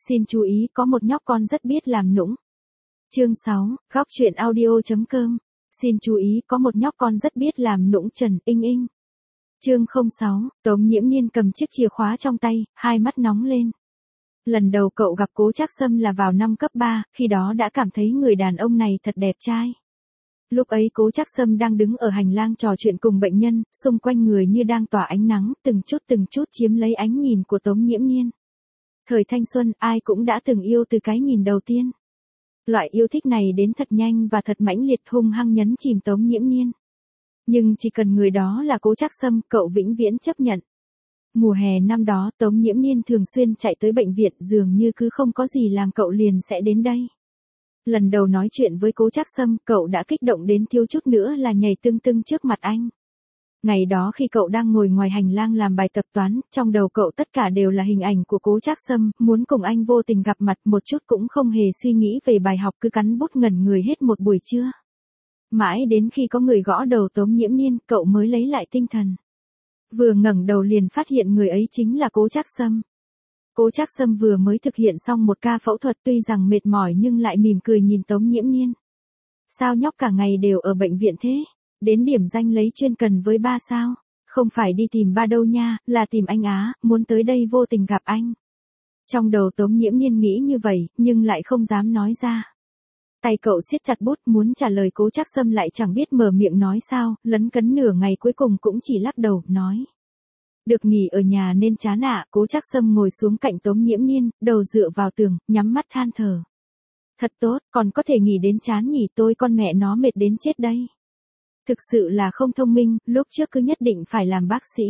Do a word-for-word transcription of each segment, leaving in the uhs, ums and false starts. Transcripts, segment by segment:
Xin chú ý, có một nhóc con rất biết làm nũng. Chương sáu, góc truyện audio.com. Xin chú ý, có một nhóc con rất biết làm nũng Trần Inh Inh. Chương không sáu, Tống Nhiễm Nhiên cầm chiếc chìa khóa trong tay, hai mắt nóng lên. Lần đầu cậu gặp Cố Trác Sâm là vào năm cấp ba, khi đó đã cảm thấy người đàn ông này thật đẹp trai. Lúc ấy Cố Trác Sâm đang đứng ở hành lang trò chuyện cùng bệnh nhân, xung quanh người như đang tỏa ánh nắng, từng chút từng chút chiếm lấy ánh nhìn của Tống Nhiễm Nhiên. Thời thanh xuân, ai cũng đã từng yêu từ cái nhìn đầu tiên. Loại yêu thích này đến thật nhanh và thật mãnh liệt, hung hăng nhấn chìm Tống Nhiễm Nhiên. Nhưng chỉ cần người đó là Cố Trác Sâm, cậu vĩnh viễn chấp nhận. Mùa hè năm đó, Tống Nhiễm Nhiên thường xuyên chạy tới bệnh viện, dường như cứ không có gì làm cậu liền sẽ đến đây. Lần đầu nói chuyện với Cố Trác Sâm, cậu đã kích động đến thiếu chút nữa là nhảy tưng tưng trước mặt anh. Ngày đó khi cậu đang ngồi ngoài hành lang làm bài tập toán, trong đầu cậu tất cả đều là hình ảnh của Cố Trác Sâm, muốn cùng anh vô tình gặp mặt, một chút cũng không hề suy nghĩ về bài học, cứ cắn bút ngẩn người hết một buổi trưa. Mãi đến khi có người gõ đầu Tống Nhiễm Nhiên, cậu mới lấy lại tinh thần. Vừa ngẩng đầu liền phát hiện người ấy chính là Cố Trác Sâm. Cố Trác Sâm vừa mới thực hiện xong một ca phẫu thuật, tuy rằng mệt mỏi nhưng lại mỉm cười nhìn Tống Nhiễm Nhiên. Sao nhóc cả ngày đều ở bệnh viện thế? Đến điểm danh lấy chuyên cần với ba sao? Không phải đi tìm ba đâu nha, là tìm anh á, muốn tới đây vô tình gặp anh. Trong đầu Tống Nhiễm Nhiên nghĩ như vậy, nhưng lại không dám nói ra. Tay cậu siết chặt bút muốn trả lời, Cố Trác Sâm lại chẳng biết mở miệng nói sao, lấn cấn nửa ngày cuối cùng cũng chỉ lắc đầu, nói. Được nghỉ ở nhà nên chán ạ. Cố Trác Sâm ngồi xuống cạnh Tống Nhiễm Nhiên, đầu dựa vào tường, nhắm mắt than thở. Thật tốt, còn có thể nghỉ đến chán nhỉ, tôi con mẹ nó mệt đến chết đây. Thực sự là không thông minh, lúc trước cứ nhất định phải làm bác sĩ.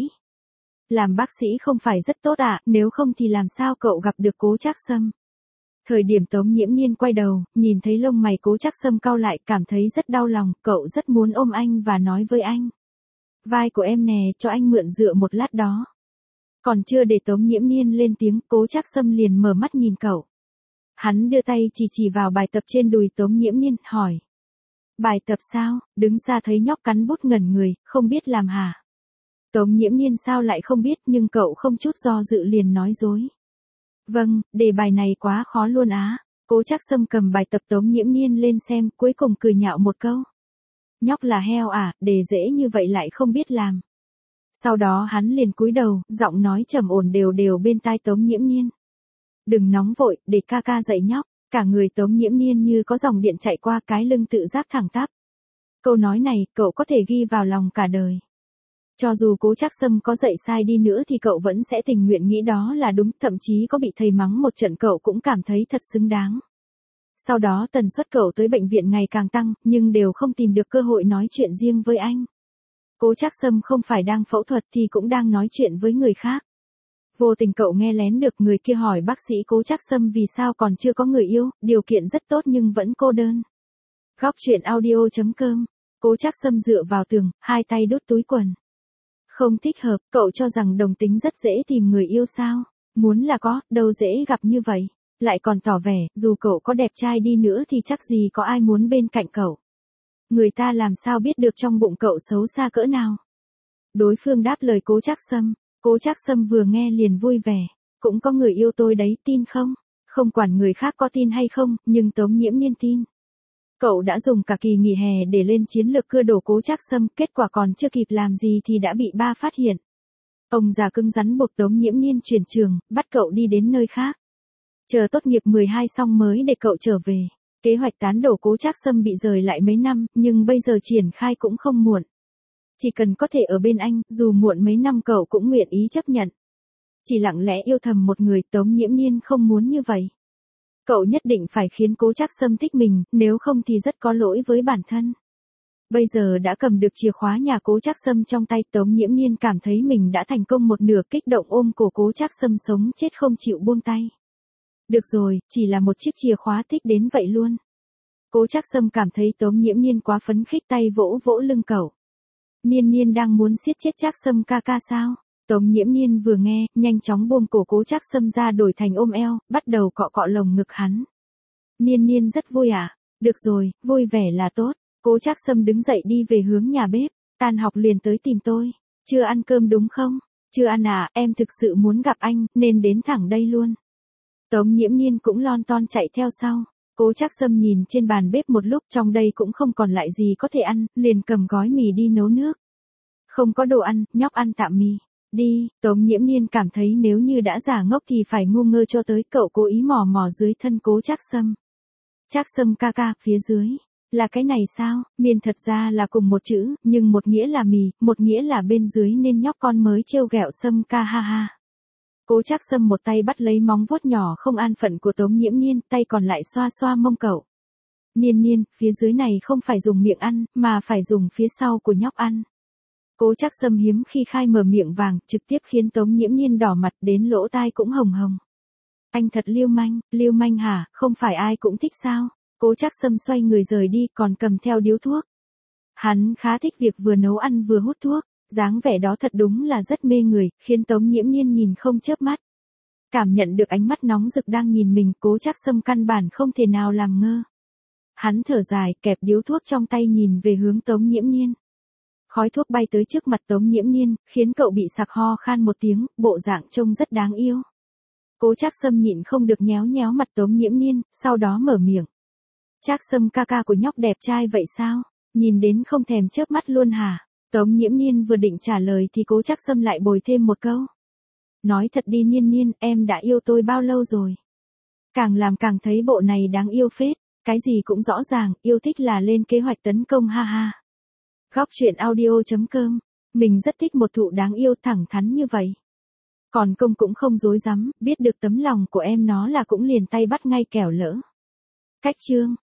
Làm bác sĩ không phải rất tốt ạ, à, nếu không thì làm sao cậu gặp được Cố Trác Sâm. Thời điểm Tống Nhiễm Nhiên quay đầu, nhìn thấy lông mày Cố Trác Sâm cau lại, cảm thấy rất đau lòng, cậu rất muốn ôm anh và nói với anh. Vai của em nè, cho anh mượn dựa một lát đó. Còn chưa để Tống Nhiễm Nhiên lên tiếng, Cố Trác Sâm liền mở mắt nhìn cậu. Hắn đưa tay chỉ chỉ vào bài tập trên đùi Tống Nhiễm Nhiên, hỏi. Bài tập sao? Đứng xa thấy nhóc cắn bút ngẩn người, không biết làm hả? Tống Nhiễm Nhiên sao lại không biết, nhưng cậu không chút do dự liền nói dối. Vâng, đề bài này quá khó luôn á. Cố Trác Sâm cầm bài tập Tống Nhiễm Nhiên lên xem, cuối cùng cười nhạo một câu. Nhóc là heo à, đề dễ như vậy lại không biết làm. Sau đó hắn liền cúi đầu, giọng nói trầm ổn đều đều bên tai Tống Nhiễm Nhiên. Đừng nóng vội, để ca ca dạy nhóc. Cả người Tống Nhiễm Nhiên như có dòng điện chạy qua, cái lưng tự giác thẳng tắp. Câu nói này, cậu có thể ghi vào lòng cả đời. Cho dù Cố Trác Sâm có dạy sai đi nữa thì cậu vẫn sẽ tình nguyện nghĩ đó là đúng, thậm chí có bị thầy mắng một trận cậu cũng cảm thấy thật xứng đáng. Sau đó tần suất cậu tới bệnh viện ngày càng tăng, nhưng đều không tìm được cơ hội nói chuyện riêng với anh. Cố Trác Sâm không phải đang phẫu thuật thì cũng đang nói chuyện với người khác. Vô tình cậu nghe lén được người kia hỏi bác sĩ Cố Trác Sâm vì sao còn chưa có người yêu, điều kiện rất tốt nhưng vẫn cô đơn. Góc truyện audio.com. Cố Trác Sâm dựa vào tường, hai tay đút túi quần. Không thích hợp, cậu cho rằng đồng tính rất dễ tìm người yêu sao? Muốn là có, đâu dễ gặp như vậy. Lại còn tỏ vẻ, dù cậu có đẹp trai đi nữa thì chắc gì có ai muốn bên cạnh cậu. Người ta làm sao biết được trong bụng cậu xấu xa cỡ nào? Đối phương đáp lời Cố Trác Sâm. Cố Trác Sâm vừa nghe liền vui vẻ. Cũng có người yêu tôi đấy, tin không? Không quản người khác có tin hay không, nhưng Tống Nhiễm Nhiên tin. Cậu đã dùng cả kỳ nghỉ hè để lên chiến lược cưa đổ Cố Trác Sâm, kết quả còn chưa kịp làm gì thì đã bị ba phát hiện. Ông già cứng rắn buộc Tống Nhiễm Nhiên chuyển trường, bắt cậu đi đến nơi khác. Chờ tốt nghiệp mười hai xong mới để cậu trở về. Kế hoạch tán đổ Cố Trác Sâm bị rời lại mấy năm, nhưng bây giờ triển khai cũng không muộn. Chỉ cần có thể ở bên anh, dù muộn mấy năm cậu cũng nguyện ý chấp nhận. Chỉ lặng lẽ yêu thầm một người, Tống Nhiễm Nhiên không muốn như vậy. Cậu nhất định phải khiến Cố Trác Sâm thích mình, nếu không thì rất có lỗi với bản thân. Bây giờ đã cầm được chìa khóa nhà Cố Trác Sâm trong tay, Tống Nhiễm Nhiên cảm thấy mình đã thành công một nửa, kích động ôm cổ Cố Trác Sâm sống chết không chịu buông tay. Được rồi, chỉ là một chiếc chìa khóa thích đến vậy luôn. Cố Trác Sâm cảm thấy Tống Nhiễm Nhiên quá phấn khích, tay vỗ vỗ lưng cậu. Nhiên Nhiên đang muốn siết chết Trác Sâm ca ca sao? Tống Nhiễm Nhiên vừa nghe, nhanh chóng buông cổ Cố Trác Sâm ra đổi thành ôm eo, bắt đầu cọ cọ lồng ngực hắn. Nhiên Nhiên rất vui à? Được rồi, vui vẻ là tốt. Cố Trác Sâm đứng dậy đi về hướng nhà bếp, tan học liền tới tìm tôi. Chưa ăn cơm đúng không? Chưa ăn à, em thực sự muốn gặp anh, nên đến thẳng đây luôn. Tống Nhiễm Nhiên cũng lon ton chạy theo sau. Cố Trác Sâm nhìn trên bàn bếp một lúc, trong đây cũng không còn lại gì có thể ăn, liền cầm gói mì đi nấu nước. Không có đồ ăn, nhóc ăn tạm mì. Đi, Tống Nhiễm Nhiên cảm thấy nếu như đã giả ngốc thì phải ngu ngơ cho tới, cậu cố ý mò mò dưới thân Cố Trác Sâm. Trác Sâm ca ca, phía dưới. Là cái này sao? Miên thật ra là cùng một chữ, nhưng một nghĩa là mì, một nghĩa là bên dưới nên nhóc con mới trêu ghẹo Sâm ca ha ha. Cố Trác Sâm một tay bắt lấy móng vuốt nhỏ không an phận của Tống Nhiễm Nhiên, tay còn lại xoa xoa mông cậu. Nhiên Nhiên, phía dưới này không phải dùng miệng ăn, mà phải dùng phía sau của nhóc ăn. Cố Trác Sâm hiếm khi khai mở miệng vàng, trực tiếp khiến Tống Nhiễm Nhiên đỏ mặt đến lỗ tai cũng hồng hồng. Anh thật lưu manh, lưu manh hả, không phải ai cũng thích sao? Cố Trác Sâm xoay người rời đi, còn cầm theo điếu thuốc. Hắn khá thích việc vừa nấu ăn vừa hút thuốc, dáng vẻ đó thật đúng là rất mê người, khiến Tống Nhiễm Nhiên nhìn không chớp mắt. Cảm nhận được ánh mắt nóng rực đang nhìn mình, Cố Trác Sâm căn bản không thể nào làm ngơ. Hắn thở dài, kẹp điếu thuốc trong tay nhìn về hướng Tống Nhiễm Nhiên. Khói thuốc bay tới trước mặt Tống Nhiễm Nhiên, khiến cậu bị sặc ho khan một tiếng, bộ dạng trông rất đáng yêu. Cố Trác Sâm nhịn không được nhéo nhéo mặt Tống Nhiễm Nhiên, sau đó mở miệng. Trác Sâm ca ca của nhóc đẹp trai vậy sao? Nhìn đến không thèm chớp mắt luôn hả? Tống Nhiễm Nhiên vừa định trả lời thì Cố Trác Sâm lại bồi thêm một câu. Nói thật đi Nhiên Nhiên, em đã yêu tôi bao lâu rồi? Càng làm càng thấy bộ này đáng yêu phết, cái gì cũng rõ ràng, yêu thích là lên kế hoạch tấn công ha ha. Góc truyện audio chấm com, mình rất thích một thụ đáng yêu thẳng thắn như vậy. Còn công cũng không dối rắm, biết được tấm lòng của em nó là cũng liền tay bắt ngay kẻo lỡ. Cách chương.